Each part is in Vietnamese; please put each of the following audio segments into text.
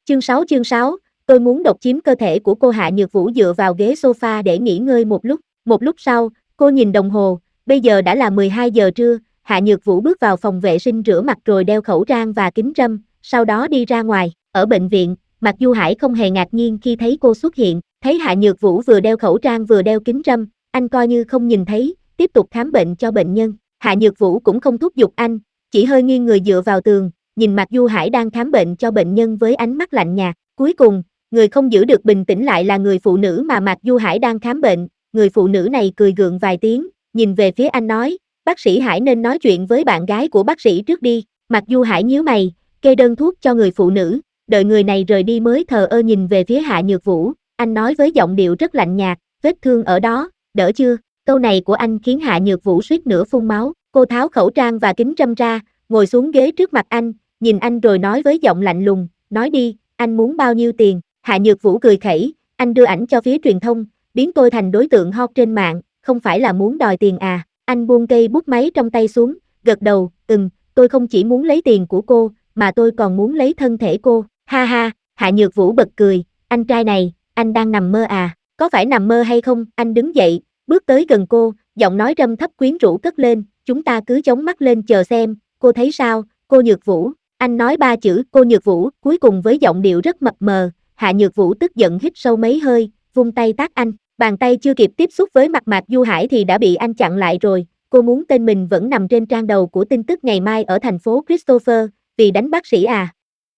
Chương 6, tôi muốn độc chiếm cơ thể của cô. Hạ Nhược Vũ dựa vào ghế sofa để nghỉ ngơi một lúc. Một lúc sau, cô nhìn đồng hồ, bây giờ đã là 12 giờ trưa. Hạ Nhược Vũ bước vào phòng vệ sinh rửa mặt rồi đeo khẩu trang và kính râm, sau đó đi ra ngoài. Ở bệnh viện, Mạc Du Hải không hề ngạc nhiên khi thấy cô xuất hiện, thấy Hạ Nhược Vũ vừa đeo khẩu trang vừa đeo kính râm, anh coi như không nhìn thấy, tiếp tục khám bệnh cho bệnh nhân. Hạ Nhược Vũ cũng không thúc giục anh, chỉ hơi nghiêng người dựa vào tường, nhìn Mạc Du Hải đang khám bệnh cho bệnh nhân với ánh mắt lạnh nhạt. Cuối cùng, người không giữ được bình tĩnh lại là người phụ nữ mà Mạc Du Hải đang khám bệnh. Người phụ nữ này cười gượng vài tiếng, nhìn về phía anh nói, bác sĩ Hải nên nói chuyện với bạn gái của bác sĩ trước đi. Mạc Du Hải nhíu mày, kê đơn thuốc cho người phụ nữ, đợi người này rời đi mới thờ ơ nhìn về phía Hạ Nhược Vũ. Anh nói với giọng điệu rất lạnh nhạt, vết thương ở đó, đỡ chưa? Câu này của anh khiến Hạ Nhược Vũ suýt nữa phun máu. Cô tháo khẩu trang và kính râm ra, ngồi xuống ghế trước mặt anh, nhìn anh rồi nói với giọng lạnh lùng, nói đi, anh muốn bao nhiêu tiền? Hạ Nhược Vũ cười khẩy, anh đưa ảnh cho phía truyền thông, biến tôi thành đối tượng hot trên mạng, không phải là muốn đòi tiền à? Anh buông cây bút máy trong tay xuống, gật đầu, tôi không chỉ muốn lấy tiền của cô, mà tôi còn muốn lấy thân thể cô. Ha ha, Hạ Nhược Vũ bật cười, anh trai này, anh đang nằm mơ à? Có phải nằm mơ hay không? Anh đứng dậy, bước tới gần cô, giọng nói râm thấp quyến rũ cất lên, chúng ta cứ chống mắt lên chờ xem, cô thấy sao, cô Nhược Vũ? Anh nói 3 chữ cô Nhược Vũ cuối cùng với giọng điệu rất mập mờ. Hạ Nhược Vũ tức giận hít sâu mấy hơi, vung tay tát anh. Bàn tay chưa kịp tiếp xúc với mặt Mạc Du Hải thì đã bị anh chặn lại rồi. Cô muốn tên mình vẫn nằm trên trang đầu của tin tức ngày mai ở thành phố Christopher, vì đánh bác sĩ à?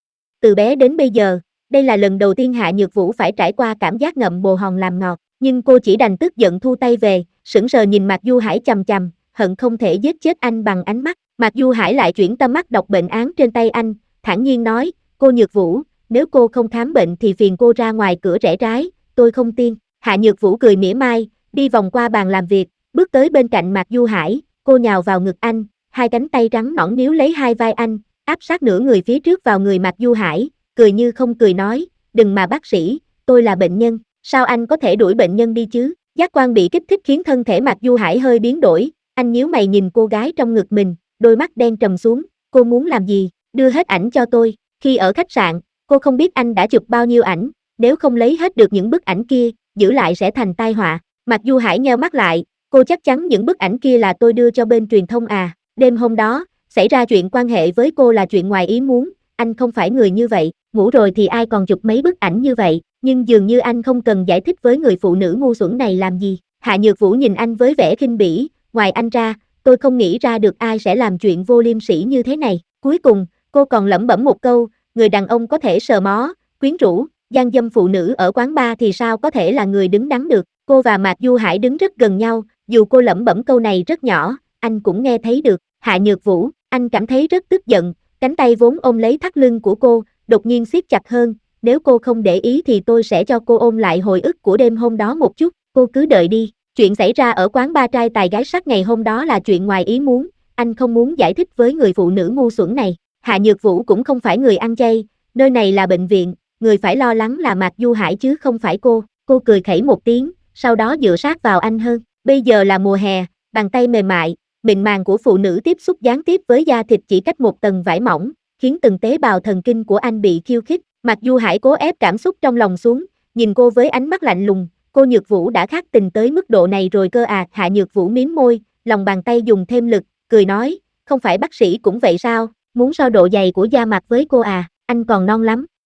Từ bé đến bây giờ, đây là lần đầu tiên Hạ Nhược Vũ phải trải qua cảm giác ngậm bồ hòn làm ngọt, nhưng cô chỉ đành tức giận thu tay về, sững sờ nhìn Mạc Du Hải chằm chằm, hận không thể giết chết anh bằng ánh mắt. Mạc Du Hải lại chuyển tâm mắt đọc bệnh án trên tay anh, thản nhiên nói, cô Nhược Vũ, nếu cô không khám bệnh thì phiền cô ra ngoài cửa rẽ trái, tôi không tin. Hạ Nhược Vũ cười mỉa mai, đi vòng qua bàn làm việc, bước tới bên cạnh Mạc Du Hải, cô nhào vào ngực anh, hai cánh tay trắng nõn níu lấy hai vai anh, áp sát nửa người phía trước vào người Mạc Du Hải, cười như không cười nói, đừng mà bác sĩ, tôi là bệnh nhân, sao anh có thể đuổi bệnh nhân đi chứ? Giác quan bị kích thích khiến thân thể Mạc Du Hải hơi biến đổi, anh nhíu mày nhìn cô gái trong ngực mình, đôi mắt đen trầm xuống, cô muốn làm gì? Đưa hết ảnh cho tôi. Khi ở khách sạn, cô không biết anh đã chụp bao nhiêu ảnh, nếu không lấy hết được những bức ảnh kia, giữ lại sẽ thành tai họa. Mạc Du Hải nheo mắt lại, cô chắc chắn những bức ảnh kia là tôi đưa cho bên truyền thông à? Đêm hôm đó, xảy ra chuyện quan hệ với cô là chuyện ngoài ý muốn, anh không phải người như vậy, ngủ rồi thì ai còn chụp mấy bức ảnh như vậy, nhưng dường như anh không cần giải thích với người phụ nữ ngu xuẩn này làm gì. Hạ Nhược Vũ nhìn anh với vẻ khinh bỉ, ngoài anh ra, tôi không nghĩ ra được ai sẽ làm chuyện vô liêm sỉ như thế này. Cuối cùng, cô còn lẩm bẩm một câu, người đàn ông có thể sờ mó, quyến rũ, gian dâm phụ nữ ở quán bar thì sao có thể là người đứng đắn được. Cô và Mạc Du Hải đứng rất gần nhau, dù cô lẩm bẩm câu này rất nhỏ, anh cũng nghe thấy được. Hạ Nhược Vũ, anh cảm thấy rất tức giận, cánh tay vốn ôm lấy thắt lưng của cô, đột nhiên siết chặt hơn, nếu cô không để ý thì tôi sẽ cho cô ôm lại hồi ức của đêm hôm đó một chút, cô cứ đợi đi. Chuyện xảy ra ở quán bar trai tài gái sắc ngày hôm đó là chuyện ngoài ý muốn, anh không muốn giải thích với người phụ nữ ngu xuẩn này. Hạ Nhược Vũ cũng không phải người ăn chay, nơi này là bệnh viện, người phải lo lắng là Mạc Du Hải chứ không phải cô. Cô cười khẩy một tiếng, sau đó dựa sát vào anh hơn. Bây giờ là mùa hè, bàn tay mềm mại, mịn màng của phụ nữ tiếp xúc gián tiếp với da thịt chỉ cách một tầng vải mỏng, khiến từng tế bào thần kinh của anh bị khiêu khích. Mạc Du Hải cố ép cảm xúc trong lòng xuống, nhìn cô với ánh mắt lạnh lùng, cô Nhược Vũ đã khát tình tới mức độ này rồi cơ à? Hạ Nhược Vũ mím môi, lòng bàn tay dùng thêm lực, cười nói, không phải bác sĩ cũng vậy sao, muốn so độ dày của da mặt với cô à, anh còn non lắm.